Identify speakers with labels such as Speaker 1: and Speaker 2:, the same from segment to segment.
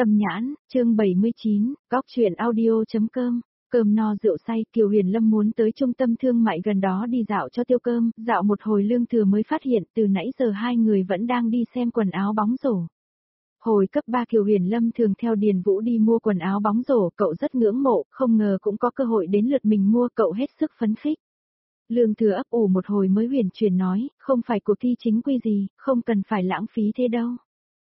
Speaker 1: Tâm nhãn, chương 79, góc truyện audio.com. Cơm no rượu say, Kiều Huyền Lâm muốn tới trung tâm thương mại gần đó đi dạo cho tiêu cơm, dạo một hồi Lương Thừa mới phát hiện từ nãy giờ hai người vẫn đang đi xem quần áo bóng rổ. Hồi cấp 3 Kiều Huyền Lâm thường theo Điền Vũ đi mua quần áo bóng rổ, cậu rất ngưỡng mộ, không ngờ cũng có cơ hội đến lượt mình mua, cậu hết sức phấn khích. Lương Thừa ấp ủ một hồi mới huyền chuyển nói, không phải cuộc thi chính quy gì, không cần phải lãng phí thế đâu.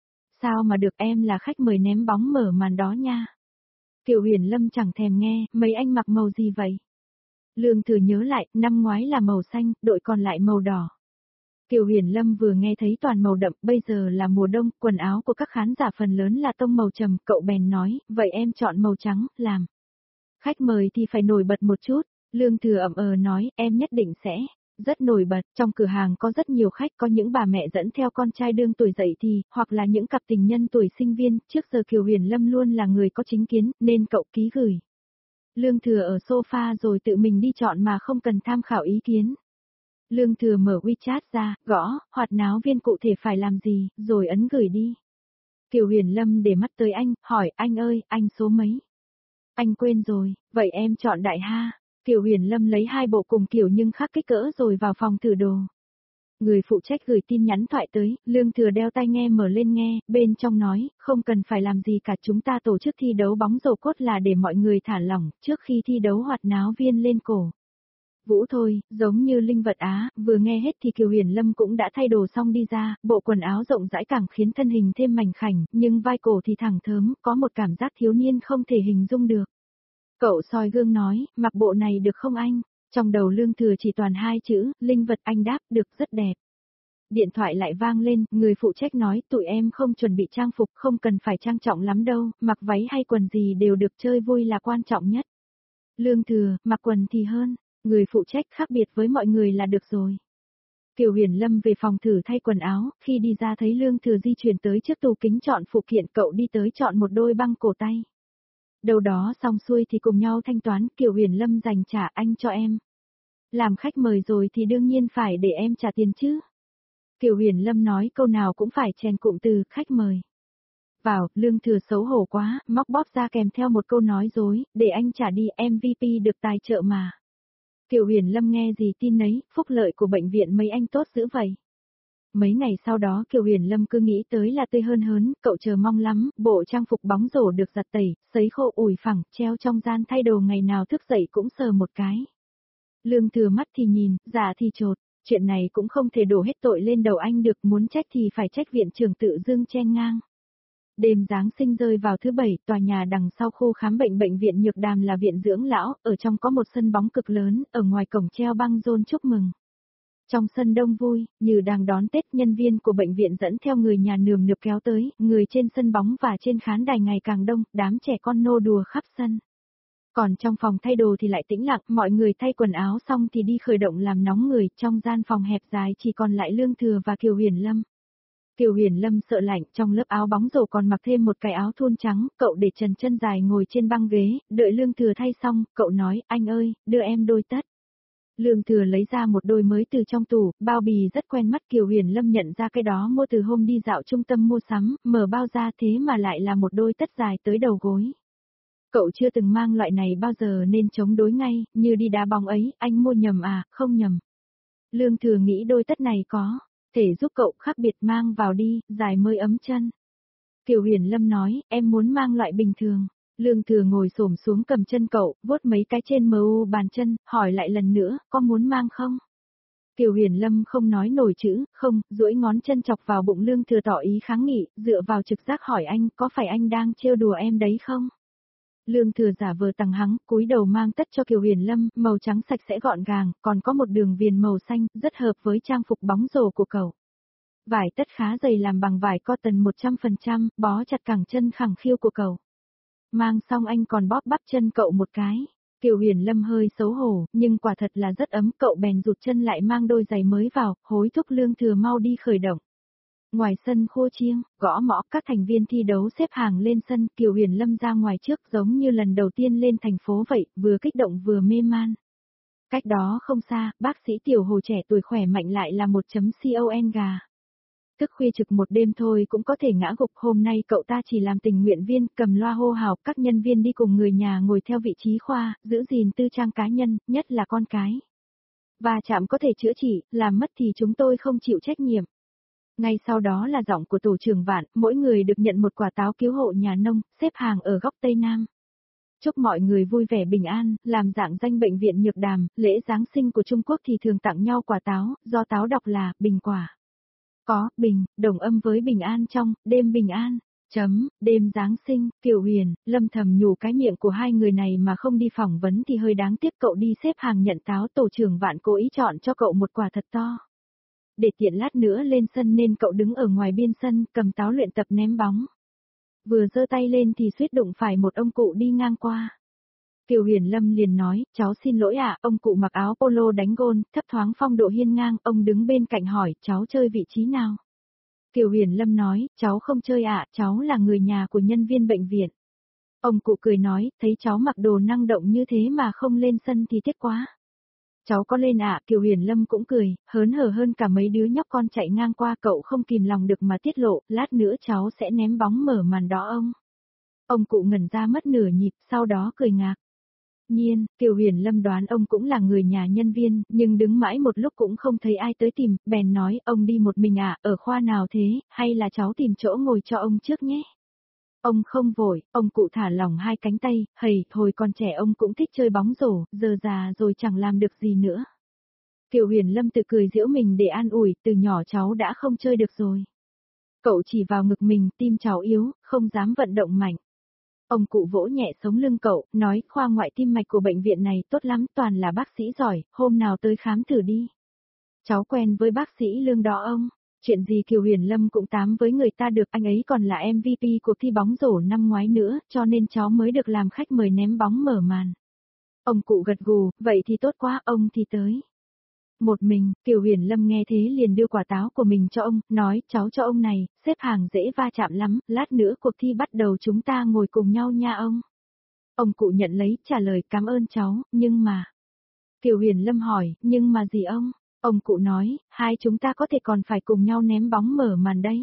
Speaker 1: Sao mà được, em là khách mời ném bóng mở màn đó nha. Kiều Huyền Lâm chẳng thèm nghe, mấy anh mặc màu gì vậy? Lương Thừa nhớ lại, năm ngoái là màu xanh, đội còn lại màu đỏ. Kiều Huyền Lâm vừa nghe thấy toàn màu đậm, bây giờ là mùa đông, quần áo của các khán giả phần lớn là tông màu trầm, cậu bèn nói, vậy em chọn màu trắng, làm. Khách mời thì phải nổi bật một chút, Lương Thừa ậm nói, em nhất định sẽ. Rất nổi bật, trong cửa hàng có rất nhiều khách, có những bà mẹ dẫn theo con trai đương tuổi dậy thì, hoặc là những cặp tình nhân tuổi sinh viên, trước giờ Kiều Huyền Lâm luôn là người có chính kiến, nên cậu ký gửi. Lương Thừa ở sofa rồi tự mình đi chọn mà không cần tham khảo ý kiến. Lương Thừa mở WeChat ra, gõ, hoạt náo viên cụ thể phải làm gì, rồi ấn gửi đi. Kiều Huyền Lâm để mắt tới anh, hỏi, anh ơi, anh số mấy? Anh quên rồi, vậy em chọn đại ha. Kiều Huyền Lâm lấy hai bộ cùng kiểu nhưng khác kích cỡ rồi vào phòng thử đồ. Người phụ trách gửi tin nhắn thoại tới, Lương Thừa đeo tai nghe mở lên nghe, bên trong nói, không cần phải làm gì cả, chúng ta tổ chức thi đấu bóng rổ cốt là để mọi người thả lỏng, trước khi thi đấu hoạt náo viên lên cổ. Vũ thôi, giống như linh vật á, vừa nghe hết thì Kiều Huyền Lâm cũng đã thay đồ xong đi ra, bộ quần áo rộng rãi càng khiến thân hình thêm mảnh khảnh, nhưng vai cổ thì thẳng thớm, có một cảm giác thiếu niên không thể hình dung được. Cậu soi gương nói, mặc bộ này được không anh? Trong đầu Lương Thừa chỉ toàn hai chữ, linh vật, anh đáp, được, rất đẹp. Điện thoại lại vang lên, người phụ trách nói, tụi em không chuẩn bị trang phục, không cần phải trang trọng lắm đâu, mặc váy hay quần gì đều được, chơi vui là quan trọng nhất. Lương Thừa, mặc quần thì hơn, người phụ trách khác biệt với mọi người là được rồi. Kiều Huyền Lâm về phòng thử thay quần áo, khi đi ra thấy Lương Thừa di chuyển tới trước tủ kính chọn phụ kiện, cậu đi tới chọn một đôi băng cổ tay. Đâu đó xong xuôi thì cùng nhau thanh toán, Kiều Huyền Lâm dành trả, anh cho em. Làm khách mời rồi thì đương nhiên phải để em trả tiền chứ. Kiều Huyền Lâm nói câu nào cũng phải chèn cụm từ, khách mời. Vào, Lương Thừa xấu hổ quá, móc bóp ra kèm theo một câu nói dối, để anh trả đi, MVP được tài trợ mà. Kiều Huyền Lâm nghe gì tin nấy, phúc lợi của bệnh viện mấy anh tốt dữ vậy. Mấy ngày sau đó Kiều Huyền Lâm cứ nghĩ tới là tươi hơn hớn, cậu chờ mong lắm, bộ trang phục bóng rổ được giặt tẩy, sấy khô ủi phẳng, treo trong gian thay đồ ngày nào thức dậy cũng sờ một cái. Lương Thừa mắt thì nhìn, dạ thì chột, chuyện này cũng không thể đổ hết tội lên đầu anh được, muốn trách thì phải trách viện trưởng tự dưng chen ngang. Đêm Giáng sinh rơi vào thứ Bảy, tòa nhà đằng sau khu khám bệnh bệnh viện Nhược Đàm là viện dưỡng lão, ở trong có một sân bóng cực lớn, ở ngoài cổng treo băng rôn chúc mừng. Trong sân đông vui, như đang đón Tết, nhân viên của bệnh viện dẫn theo người nhà nườm nượp kéo tới, người trên sân bóng và trên khán đài ngày càng đông, đám trẻ con nô đùa khắp sân. Còn trong phòng thay đồ thì lại tĩnh lặng, mọi người thay quần áo xong thì đi khởi động làm nóng người, trong gian phòng hẹp dài chỉ còn lại Lương Thừa và Kiều Huyền Lâm. Kiều Huyền Lâm sợ lạnh, trong lớp áo bóng rổ còn mặc thêm một cái áo thun trắng, cậu để trần chân dài ngồi trên băng ghế, đợi Lương Thừa thay xong, cậu nói, anh ơi, đưa em đôi tất. Lương Thừa lấy ra một đôi mới từ trong tủ, bao bì rất quen mắt, Kiều Huyền Lâm nhận ra cái đó mua từ hôm đi dạo trung tâm mua sắm, mở bao ra thế mà lại là một đôi tất dài tới đầu gối. Cậu chưa từng mang loại này bao giờ nên chống đối ngay, như đi đá bóng ấy, anh mua nhầm à, không nhầm. Lương Thừa nghĩ đôi tất này có thể giúp cậu khác biệt, mang vào đi, dài mới ấm chân. Kiều Huyền Lâm nói, em muốn mang loại bình thường. Lương Thừa ngồi xổm xuống cầm chân cậu, vuốt mấy cái trên mu bàn chân, hỏi lại lần nữa, có muốn mang không? Kiều Huyền Lâm không nói nổi chữ, không, duỗi ngón chân chọc vào bụng Lương Thừa tỏ ý kháng nghị, dựa vào trực giác hỏi anh, có phải anh đang trêu đùa em đấy không? Lương Thừa giả vờ tằng hắng, cúi đầu mang tất cho Kiều Huyền Lâm, màu trắng sạch sẽ gọn gàng, còn có một đường viền màu xanh, rất hợp với trang phục bóng rổ của cậu. Vải tất khá dày làm bằng vải cotton 100%, bó chặt cẳng chân khẳng khiu của cậu. Mang xong anh còn bóp bắp chân cậu một cái. Kiều Huyền Lâm hơi xấu hổ, nhưng quả thật là rất ấm, cậu bèn rụt chân lại mang đôi giày mới vào, hối thúc Lương Thừa mau đi khởi động. Ngoài sân khô chiêng, gõ mõ, các thành viên thi đấu xếp hàng lên sân, Kiều Huyền Lâm ra ngoài trước giống như lần đầu tiên lên thành phố vậy, vừa kích động vừa mê man. Cách đó không xa, bác sĩ Tiểu Hồ trẻ tuổi khỏe mạnh lại là một chấm con gà. Thức khuya trực một đêm thôi cũng có thể ngã gục, hôm nay cậu ta chỉ làm tình nguyện viên, cầm loa hô hào, các nhân viên đi cùng người nhà ngồi theo vị trí khoa, giữ gìn tư trang cá nhân, nhất là con cái. Va chạm có thể chữa trị, làm mất thì chúng tôi không chịu trách nhiệm. Ngay sau đó là giọng của tổ trưởng Vạn, mỗi người được nhận một quả táo cứu hộ nhà nông, xếp hàng ở góc Tây Nam. Chúc mọi người vui vẻ bình an, làm dạng danh bệnh viện Nhược Đàm, lễ Giáng sinh của Trung Quốc thì thường tặng nhau quả táo, do táo đọc là bình quả. Có, bình, đồng âm với bình an trong, đêm bình an. Đêm Giáng sinh, Kiều Huyền, Lâm thầm nhủ cái miệng của hai người này mà không đi phỏng vấn thì hơi đáng tiếc, cậu đi xếp hàng nhận táo, tổ trưởng Vạn cố ý chọn cho cậu một quả thật to. Để tiện lát nữa lên sân nên cậu đứng ở ngoài biên sân, cầm táo luyện tập ném bóng. Vừa giơ tay lên thì suýt đụng phải một ông cụ đi ngang qua. Kiều Huyền Lâm liền nói, cháu xin lỗi ạ, ông cụ mặc áo polo đánh gôn, thấp thoáng phong độ hiên ngang, ông đứng bên cạnh hỏi, cháu chơi vị trí nào? Kiều Huyền Lâm nói, cháu không chơi ạ, cháu là người nhà của nhân viên bệnh viện. Ông cụ cười nói, thấy cháu mặc đồ năng động như thế mà không lên sân thì tiếc quá. Cháu có lên ạ, Kiều Huyền Lâm cũng cười, hớn hở hơn cả mấy đứa nhóc con chạy ngang qua, cậu không kìm lòng được mà tiết lộ, lát nữa cháu sẽ ném bóng mở màn đó ông. Ông cụ ngẩn ra mất nửa nhịp, sau đó cười ngạc. Nhiên, Kiều Huyền Lâm đoán ông cũng là người nhà nhân viên, nhưng đứng mãi một lúc cũng không thấy ai tới tìm, bèn nói, ông đi một mình à, ở khoa nào thế, hay là cháu tìm chỗ ngồi cho ông trước nhé. Ông không vội, ông cụ thả lỏng hai cánh tay, hầy, thôi còn trẻ ông cũng thích chơi bóng rổ, giờ già rồi chẳng làm được gì nữa. Kiều Huyền Lâm tự cười giễu mình để an ủi, từ nhỏ cháu đã không chơi được rồi. Cậu chỉ vào ngực mình, tim cháu yếu, không dám vận động mạnh. Ông cụ vỗ nhẹ sống lưng cậu, nói, khoa ngoại tim mạch của bệnh viện này tốt lắm, toàn là bác sĩ giỏi, hôm nào tới khám thử đi. Cháu quen với bác sĩ Lương đó ông. Chuyện gì Kiều Huyền Lâm cũng tám với người ta được, anh ấy còn là MVP cuộc thi bóng rổ năm ngoái nữa, cho nên cháu mới được làm khách mời ném bóng mở màn. Ông cụ gật gù, vậy thì tốt quá, ông thì tới. Một mình, Kiều Huyền Lâm nghe thế liền đưa quả táo của mình cho ông, nói, cháu cho ông này, xếp hàng dễ va chạm lắm, lát nữa cuộc thi bắt đầu chúng ta ngồi cùng nhau nha ông. Ông cụ nhận lấy, trả lời, cảm ơn cháu, nhưng mà... Kiều Huyền Lâm hỏi, nhưng mà gì ông? Ông cụ nói, hai chúng ta có thể còn phải cùng nhau ném bóng mở màn đấy.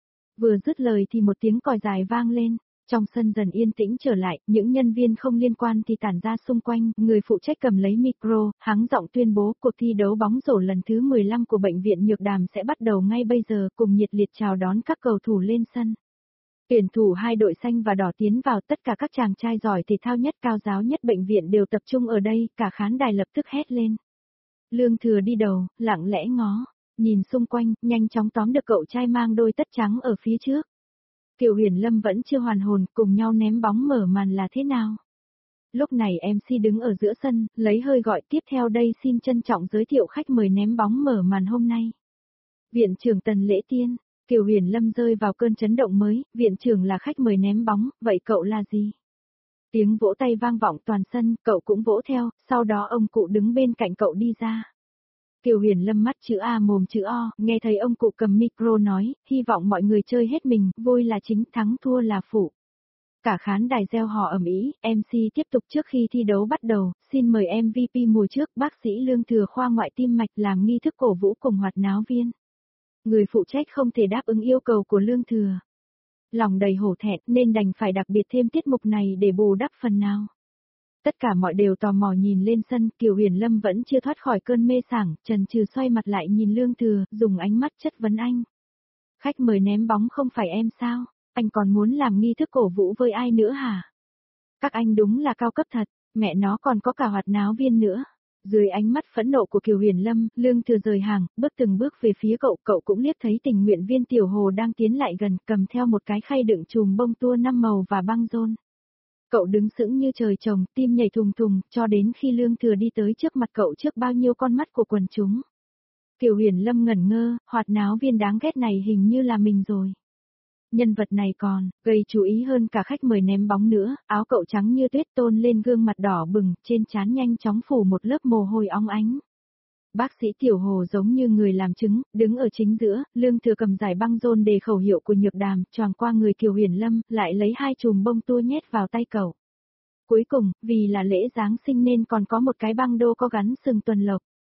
Speaker 1: Vừa dứt lời thì một tiếng còi dài vang lên. Trong sân dần yên tĩnh trở lại, những nhân viên không liên quan thì tản ra xung quanh, người phụ trách cầm lấy micro, hắng giọng tuyên bố cuộc thi đấu bóng rổ lần thứ 15 của bệnh viện Nhược Đàm sẽ bắt đầu ngay bây giờ, cùng nhiệt liệt chào đón các cầu thủ lên sân. Tuyển thủ hai đội xanh và đỏ tiến vào, tất cả các chàng trai giỏi thể thao nhất, cao giáo nhất bệnh viện đều tập trung ở đây, cả khán đài lập tức hét lên. Lương Thừa đi đầu, lặng lẽ ngó, nhìn xung quanh, nhanh chóng tóm được cậu trai mang đôi tất trắng ở phía trước. Kiều Huyền Lâm vẫn chưa hoàn hồn, cùng nhau ném bóng mở màn là thế nào? Lúc này MC đứng ở giữa sân, lấy hơi gọi, tiếp theo đây xin trân trọng giới thiệu khách mời ném bóng mở màn hôm nay. Viện trưởng Tần Lễ Tiên. Kiều Huyền Lâm rơi vào cơn chấn động mới, viện trưởng là khách mời ném bóng, vậy cậu là gì? Tiếng vỗ tay vang vọng toàn sân, cậu cũng vỗ theo, sau đó ông cụ đứng bên cạnh cậu đi ra. Kiều Huyền Lâm mắt chữ A mồm chữ O, nghe thấy ông cụ cầm micro nói, hy vọng mọi người chơi hết mình, vui là chính, thắng thua là phụ. Cả khán đài reo hò ầm ĩ, MC tiếp tục trước khi thi đấu bắt đầu, xin mời MVP mùa trước, bác sĩ Lương Thừa khoa ngoại tim mạch làm nghi thức cổ vũ cùng hoạt náo viên. Người phụ trách không thể đáp ứng yêu cầu của Lương Thừa. Lòng đầy hổ thẹn nên đành phải đặc biệt thêm tiết mục này để bù đắp phần nào. Tất cả mọi đều tò mò nhìn lên sân, Kiều Huyền Lâm vẫn chưa thoát khỏi cơn mê sảng, chần chừ xoay mặt lại nhìn Lương Thừa, dùng ánh mắt chất vấn anh. Khách mời ném bóng không phải em sao, anh còn muốn làm nghi thức cổ vũ với ai nữa hả? Các anh đúng là cao cấp thật, mẹ nó còn có cả hoạt náo viên nữa. Dưới ánh mắt phẫn nộ của Kiều Huyền Lâm, Lương Thừa rời hàng, bước từng bước về phía cậu, cậu cũng liếc thấy tình nguyện viên Tiểu Hồ đang tiến lại gần, cầm theo một cái khay đựng chùm bông tua 5 màu và băng rôn. Cậu đứng sững như trời trồng, tim nhảy thùng thùng, cho đến khi Lương Thừa đi tới trước mặt cậu trước bao nhiêu con mắt của quần chúng. Kiều Huyền Lâm ngẩn ngơ, hoạt náo viên đáng ghét này hình như là mình rồi. Nhân vật này còn gây chú ý hơn cả khách mời ném bóng nữa, áo cậu trắng như tuyết tôn lên gương mặt đỏ bừng, trên trán nhanh chóng phủ một lớp mồ hôi óng ánh. Bác sĩ Tiểu Hồ giống như người làm chứng, đứng ở chính giữa, Lương Thừa cầm giải băng rôn đề khẩu hiệu của Nhược Đàm, choàng qua người Kiều Huyền Lâm, lại lấy 2 chùm bông tua nhét vào tay cậu. Cuối cùng, vì là lễ Giáng sinh nên còn có một cái băng đô có gắn sừng tuần lộc.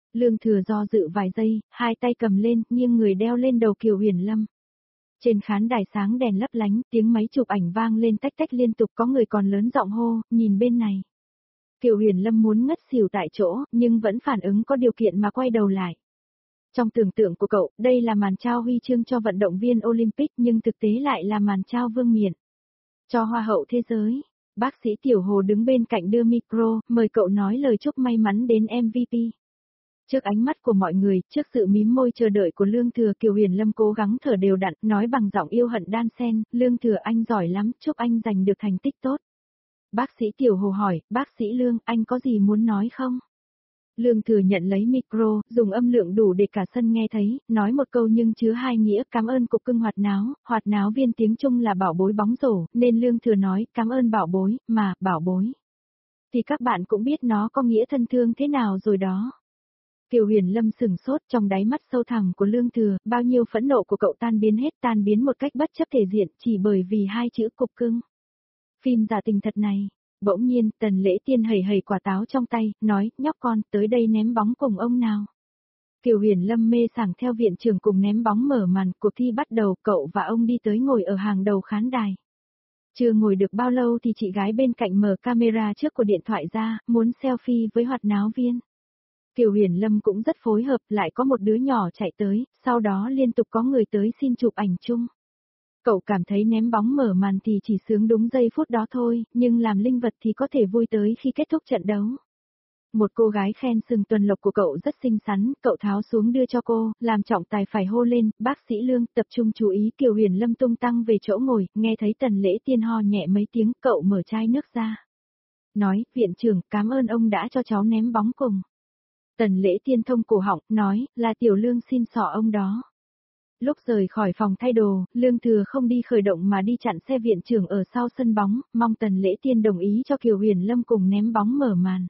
Speaker 1: Lương Thừa do dự vài giây, hai tay cầm lên, nghiêng người đeo lên đầu Kiều Huyền Lâm. Trên khán đài sáng đèn lấp lánh, tiếng máy chụp ảnh vang lên tách tách liên tục, có người còn lớn giọng hô, nhìn bên này. Kiều Huyền Lâm muốn ngất xỉu tại chỗ, nhưng vẫn phản ứng có điều kiện mà quay đầu lại. Trong tưởng tượng của cậu, đây là màn trao huy chương cho vận động viên Olympic, nhưng thực tế lại là màn trao vương miện cho Hoa hậu thế giới. Bác sĩ Tiểu Hồ đứng bên cạnh đưa micro, mời cậu nói lời chúc may mắn đến MVP. Trước ánh mắt của mọi người, trước sự mím môi chờ đợi của Lương Thừa, Kiều Huyền Lâm cố gắng thở đều đặn, nói bằng giọng yêu hận đan xen, Lương Thừa anh giỏi lắm, chúc anh giành được thành tích tốt. Bác sĩ Tiểu Hồ hỏi, bác sĩ Lương, anh có gì muốn nói không? Lương Thừa nhận lấy micro, dùng âm lượng đủ để cả sân nghe thấy, nói một câu nhưng chứa hai nghĩa, cảm ơn cục cưng hoạt náo viên tiếng Trung là bảo bối bóng rổ, nên Lương Thừa nói, cảm ơn bảo bối, mà, bảo bối. Thì các bạn cũng biết nó có nghĩa thân thương thế nào rồi đó. Kiều Huyền Lâm sửng sốt, trong đáy mắt sâu thẳm của Lương Thừa, bao nhiêu phẫn nộ của cậu tan biến một cách bất chấp thể diện, chỉ bởi vì hai chữ cục cưng. Phim giả tình thật này. Bỗng nhiên, Tần Lễ Tiên hầy hầy quả táo trong tay, nói, nhóc con, tới đây ném bóng cùng ông nào. Kiều Huyền Lâm mê sảng theo viện trưởng cùng ném bóng mở màn, cuộc thi bắt đầu, cậu và ông đi tới ngồi ở hàng đầu khán đài. Chưa ngồi được bao lâu thì chị gái bên cạnh mở camera trước của điện thoại ra, muốn selfie với hoạt náo viên. Kiều Huyền Lâm cũng rất phối hợp, lại có một đứa nhỏ chạy tới, sau đó liên tục có người tới xin chụp ảnh chung. Cậu cảm thấy ném bóng mở màn thì chỉ sướng đúng giây phút đó thôi, nhưng làm linh vật thì có thể vui tới khi kết thúc trận đấu. Một cô gái khen sừng tuần lộc của cậu rất xinh xắn, cậu tháo xuống đưa cho cô, làm trọng tài phải hô lên, bác sĩ Lương, tập trung chú ý. Kiều Huyền Lâm tung tăng về chỗ ngồi, nghe thấy Tần Lễ Tiên ho nhẹ mấy tiếng, cậu mở chai nước ra. Nói, viện trưởng, cảm ơn ông đã cho cháu ném bóng cùng. Tần Lễ Tiên thông cổ họng, nói, là Tiểu Lương xin xỏ ông đó. Lúc rời khỏi phòng thay đồ, Lương Thừa không đi khởi động mà đi chặn xe viện trưởng ở sau sân bóng, mong Tần Lễ Tiên đồng ý cho Kiều Huyền Lâm cùng ném bóng mở màn.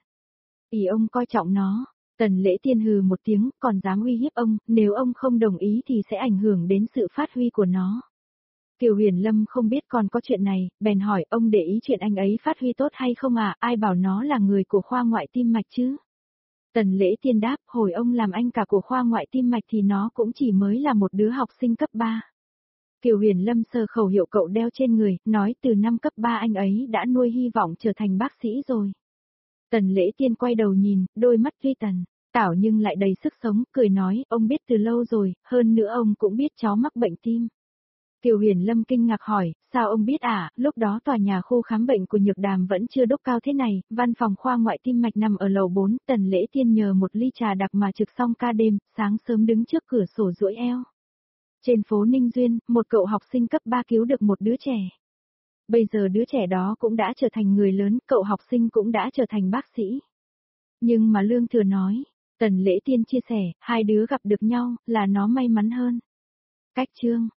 Speaker 1: Ý ông coi trọng nó. Tần Lễ Tiên hừ một tiếng, còn dám uy hiếp ông, nếu ông không đồng ý thì sẽ ảnh hưởng đến sự phát huy của nó. Kiều Huyền Lâm không biết còn có chuyện này, bèn hỏi ông để ý chuyện anh ấy phát huy tốt hay không à, ai bảo nó là người của khoa ngoại tim mạch chứ. Tần Lễ Tiên đáp, hồi ông làm anh cả của khoa ngoại tim mạch thì nó cũng chỉ mới là một đứa học sinh cấp 3. Kiều Huyền Lâm sờ khẩu hiệu cậu đeo trên người, nói từ năm cấp 3 anh ấy đã nuôi hy vọng trở thành bác sĩ rồi. Tần Lễ Tiên quay đầu nhìn, đôi mắt tuy tần, tảo nhưng lại đầy sức sống, cười nói, ông biết từ lâu rồi, hơn nữa ông cũng biết cháu mắc bệnh tim. Kiều Huyền Lâm kinh ngạc hỏi, sao ông biết à, lúc đó tòa nhà khu khám bệnh của Nhược Đàm vẫn chưa đốc cao thế này, văn phòng khoa ngoại tim mạch nằm ở lầu 4, Tần Lễ Tiên nhờ một ly trà đặc mà trực xong ca đêm, sáng sớm đứng trước cửa sổ duỗi eo. Trên phố Ninh Duyên, một cậu học sinh cấp 3 cứu được một đứa trẻ. Bây giờ đứa trẻ đó cũng đã trở thành người lớn, cậu học sinh cũng đã trở thành bác sĩ. Nhưng mà Lương Thừa nói, Tần Lễ Tiên chia sẻ, hai đứa gặp được nhau, là nó may mắn hơn. Cách chương